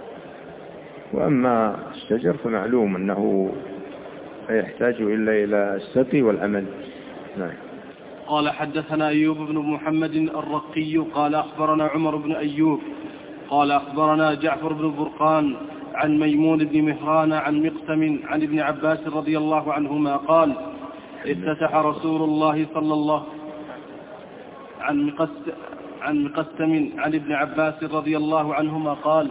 وأما الشجر فمعلوم أنه لا يحتاج إلا إلى السقي والأمل. نعم. قال حدثنا أيوب بن محمد الرقي قال أخبرنا عمر بن أيوب قال أخبرنا جعفر بن برقان عن ميمون بن مهران عن مقسم عن ابن عباس رضي الله عنهما قال افتتح رسول الله صلى الله عن مقسم عن ابن عباس رضي الله عنهما قال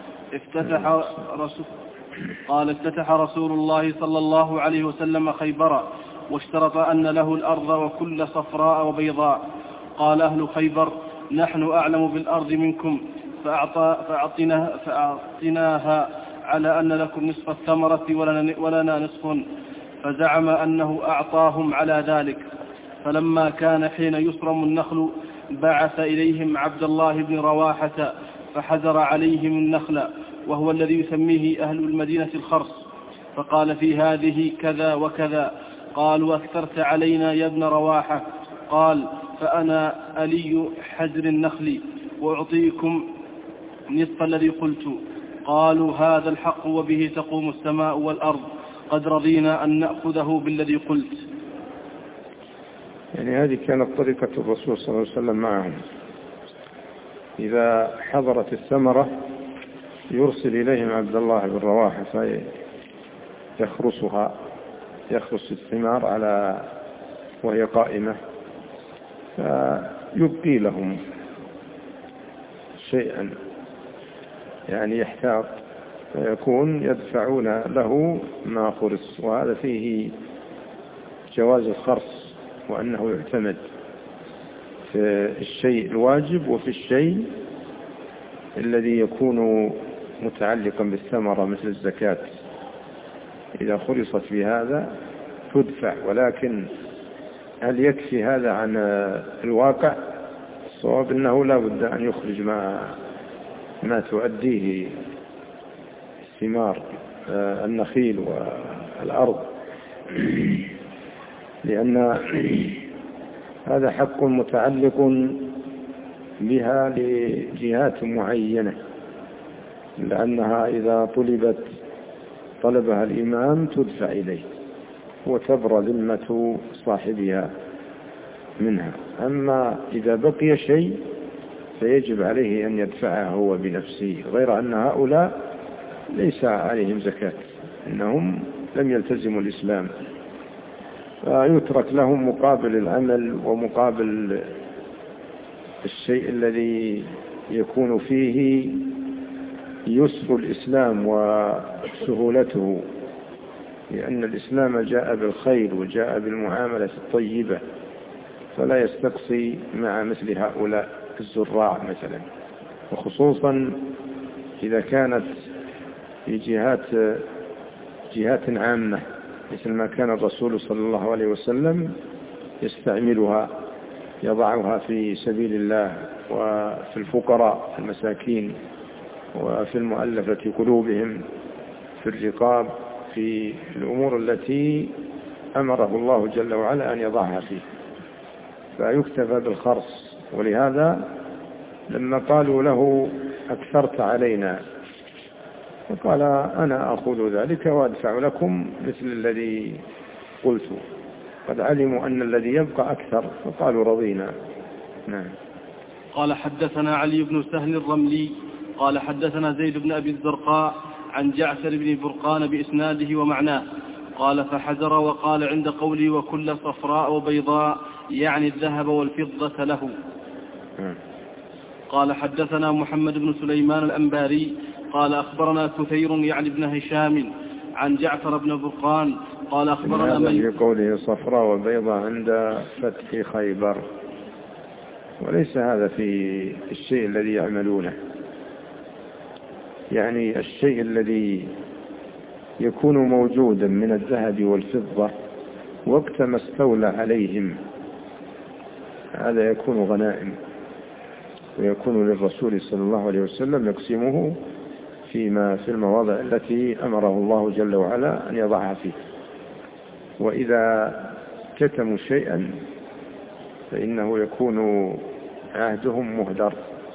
افتتح رسول الله صلى الله عليه وسلم خيبر واشترط أن له الأرض وكل صفراء وبيضاء. قال أهل خيبر نحن أعلم بالأرض منكم فأعطناها على أن لكم نصف الثمرة ولنا نصف، فزعم أنه أعطاهم على ذلك. فلما كان حين يصرم النخل بعث إليهم عبد الله بن رواحة فحزر عليهم النخل، وهو الذي يسميه أهل المدينة الخرص، فقال في هذه كذا وكذا. قالوا أكثرت علينا يا ابن رواحة. قال فأنا ألي حجر النخل وأعطيكم نصف الذي قلت. قالوا هذا الحق وبه تقوم السماء والأرض، قد رضينا أن نأخذه بالذي قلت. يعني هذه كانت طريقة الرسول صلى الله عليه وسلم معهم، إذا حضرت الثمرة يرسل إليهم عبد الله بن رواحة يخرص الثمار على وهي قائمة، فيبقي لهم شيئا يعني يحتاط، فيكون يدفعون له ما خرص. وهذا فيه جواز الخرص، وأنه يعتمد في الشيء الواجب وفي الشيء الذي يكون متعلقا بالثمرة مثل الزكاة، إذا خلصت في هذا تدفع. ولكن هل يكفي هذا عن الواقع؟ الصواب أنه لا بد أن يخرج ما تؤديه ثمار النخيل والأرض، لأن هذا حق متعلق بها لجهات معينة، لأنها إذا طلبها الإمام تدفع إليه وتبرى ذمة صاحبها منها. أما إذا بقي شيء فيجب عليه أن يدفعه هو بنفسه، غير أن هؤلاء ليس عليهم زكاة، إنهم لم يلتزموا الإسلام، فيترك لهم مقابل العمل ومقابل الشيء الذي يكون فيه يسر الإسلام وسهولته، لأن الإسلام جاء بالخير وجاء بالمعاملة الطيبة، فلا يستقصي مع مثل هؤلاء الزراع مثلا، وخصوصا إذا كانت في جهات عامة مثل ما كان الرسول صلى الله عليه وسلم يستعملها، يضعها في سبيل الله وفي الفقراء المساكين وفي المؤلفة قلوبهم، في الرقاب، في الأمور التي أمره الله جل وعلا أن يضعها فيه، فيكتفى بالخرص. ولهذا لما قالوا له أكثرت علينا، فقال أنا أخذ ذلك وأدفع لكم مثل الذي قلت. قد علموا أن الذي يبقى أكثر فقالوا رضينا. نعم. قال حدثنا علي بن سهل الرملي قال حدثنا زيد بن أبي الزرقاء عن جعفر بن برقان بإسناده ومعناه. قال فحذر وقال عند قولي وكل صفراء وبيضاء يعني الذهب والفضة له. قال حدثنا محمد بن سليمان الأنباري قال أخبرنا كثير يعني بن هشام عن جعفر بن برقان قال أخبرنا من في قوله صفراء وبيضاء عند فتح خيبر، وليس هذا في الشيء الذي يعملونه، يعني الشيء الذي يكون موجودا من الذهب والفضة وقت ما استولى عليهم هذا يكون غنائم، ويكون للرسول صلى الله عليه وسلم يقسمه في المواضع التي أمره الله جل وعلا أن يضعها فيه. وإذا كتموا شيئا فإنه يكون عهدهم مهدر.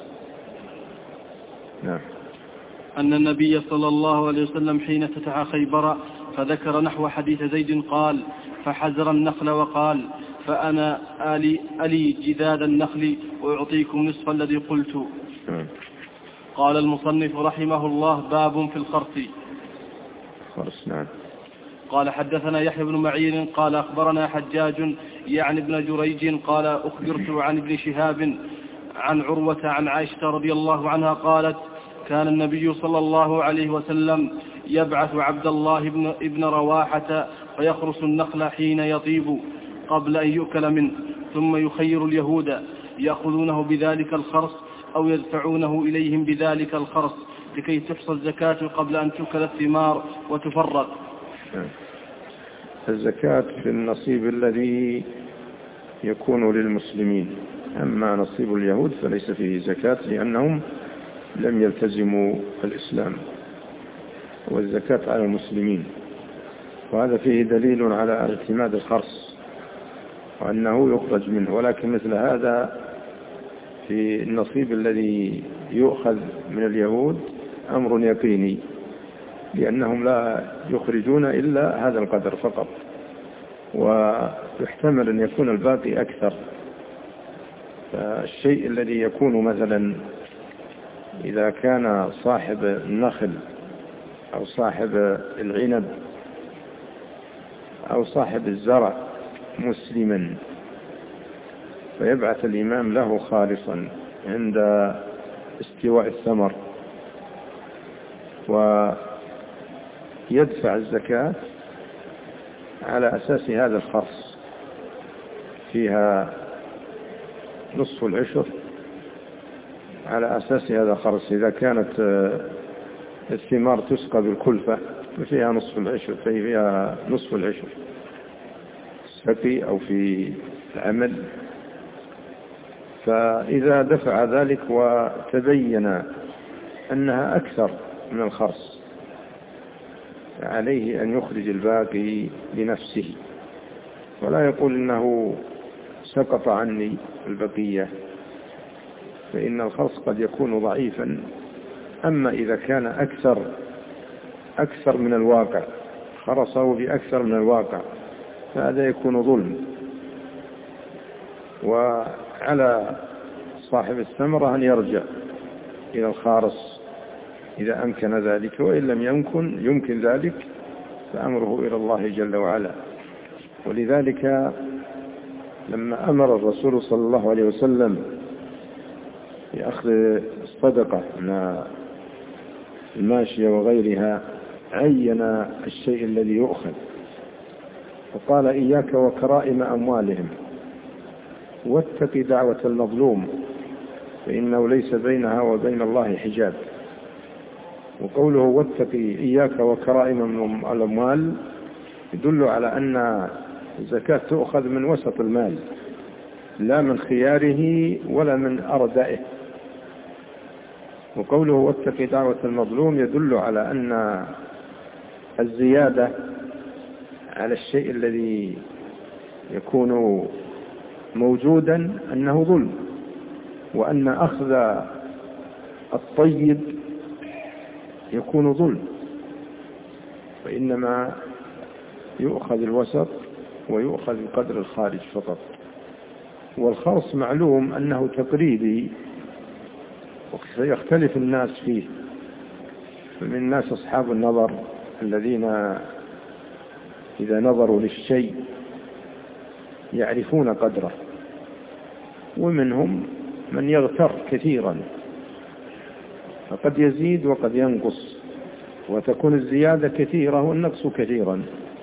نعم. أن النبي صلى الله عليه وسلم حين فتح خيبر فذكر نحو حديث زيد قال فحزر النخل وقال فأنا ألي جذاذ النخل وأعطيكم نصف الذي قلت. قال المصنف رحمه الله باب في الخرس. نعم. قال حدثنا يحيى بن معين قال أخبرنا حجاج يعني ابن جريج قال أخبرت عن ابن شهاب عن عروة عن عائشة رضي الله عنها قالت كان النبي صلى الله عليه وسلم يبعث عبد الله ابن رواحة فيخرس النخل حين يطيب قبل أن يؤكل منه ثم يخير اليهود يأخذونه بذلك الخرس أو يدفعونه إليهم بذلك الخرس لكي تحصى الزكاة قبل أن تؤكل الثمار وتفرق. الزكاة في النصيب الذي يكون للمسلمين، أما نصيب اليهود فليس فيه زكاة لأنهم لم يلتزموا الإسلام، والزكاة على المسلمين. وهذا فيه دليل على اعتماد الخرس وأنه يخرج منه. ولكن مثل هذا في النصيب الذي يؤخذ من اليهود أمر يقيني، لأنهم لا يخرجون إلا هذا القدر فقط، ويحتمل أن يكون الباقي أكثر. فالشيء الذي يكون مثلا إذا كان صاحب النخل أو صاحب العنب أو صاحب الزرع مسلما فيبعث الإمام له خالصا عند استواء الثمر ويدفع الزكاة على أساس هذا الخرص، فيها نصف العشر على أساس هذا الخرص. إذا كانت الثمار تسقى بالكلفة ففيها نصف العشر، فيها نصف العشر سقي أو في العمل. فإذا دفع ذلك وتبين أنها أكثر من الخرص عليه أن يخرج الباقي لنفسه، ولا يقول إنه سقط عني البقية، فإن الخرص قد يكون ضعيفا. أما إذا كان أكثر من الواقع، خرصه بأكثر من الواقع، فهذا يكون ظلم. وعلى صاحب الثمرة أن يرجع إلى الخارص إذا أمكن ذلك، وإن لم يمكن ذلك فأمره إلى الله جل وعلا. ولذلك لما أمر الرسول صلى الله عليه وسلم بأخذ الصدقة من الماشية وغيرها عين الشيء الذي يؤخذ، وقال إياك وكرائم أموالهم واتق دعوة المظلوم فإنه ليس بينها وبين الله حجاب. وقوله واتقي إياك وكرائم الأموال يدل على أن الزكاة تؤخذ من وسط المال، لا من خياره ولا من أردائه. وقوله واتقي دعوة المظلوم يدل على أن الزيادة على الشيء الذي يكون موجودا أنه ظلم، وأن أخذ الطيب يكون ظلم، وإنما يؤخذ الوسط ويؤخذ بقدر الخارج فقط. والخرص معلوم أنه تقريبي ويختلف الناس فيه، فمن الناس أصحاب النظر الذين إذا نظروا للشيء يعرفون قدره، ومنهم من يغتر كثيرا فقد يزيد وقد ينقص، وتكون الزيادة كثيرة والنقص كثيرا.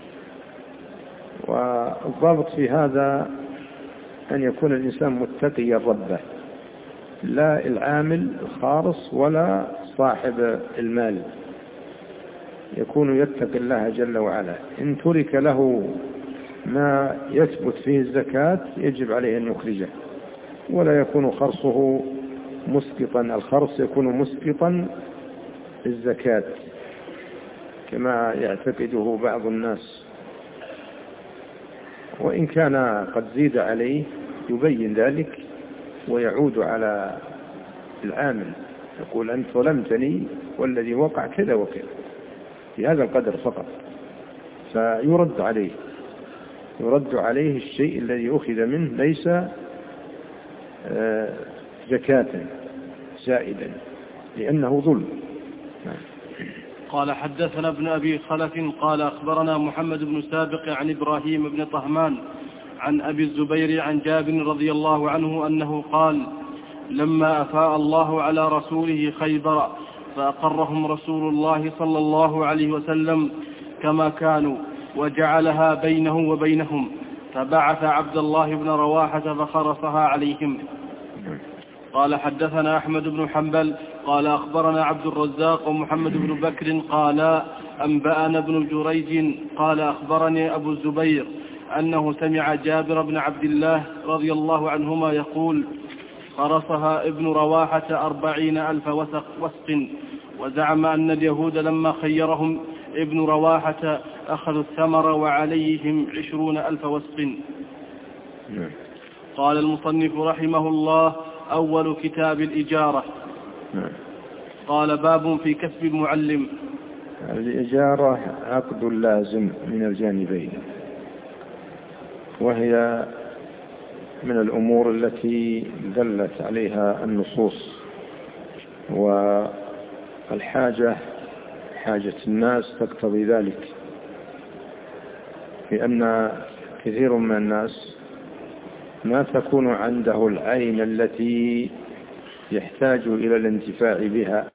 والضابط في هذا أن يكون الإنسان متقيا ربه، لا العامل الخارص ولا صاحب المال، يكون يتقي الله جل وعلا. إن ترك له ما يثبت فيه الزكاة يجب عليه أن يخرجه، ولا يكون خرصه مسقطا. الخرص يكون مسقطا الزكاة كما يعتقده بعض الناس. وإن كان قد زيد عليه يبين ذلك ويعود على العامل، يقول أنت ظلمتني والذي وقع كذا وكذا في هذا القدر فقط، فيرد عليه، يرد عليه الشيء الذي أخذ منه ليس زكاة زائدا لأنه ظلم. قال حدثنا ابن أبي خلف قال أخبرنا محمد بن سابق عن إبراهيم بن طهمان عن أبي الزبير عن جابر رضي الله عنه أنه قال لما أفاء الله على رسوله خيبر فأقرهم رسول الله صلى الله عليه وسلم كما كانوا وجعلها بينه وبينهم، فبعث عبد الله بن رواحة فخرصها عليهم. قال حدثنا أحمد بن حنبل قال أخبرنا عبد الرزاق ومحمد بن بكر قال أنبأنا ابن جريج قال أخبرني أبو الزبير أنه سمع جابر بن عبد الله رضي الله عنهما يقول خرصها ابن رواحة 40,000 وسق، وزعم أن اليهود لما خيرهم ابن رواحة أخذوا الثمر وعليهم 20,000 وسق. قال المصنف رحمه الله أول كتاب الإجارة. قال باب في كسب المعلم. الإجارة عقد لازم من الجانبين، وهي من الأمور التي دلت عليها النصوص، والحاجة حاجة الناس تقتضي ذلك، لأن كثير من الناس ما تكون عنده العين التي يحتاج إلى الانتفاع بها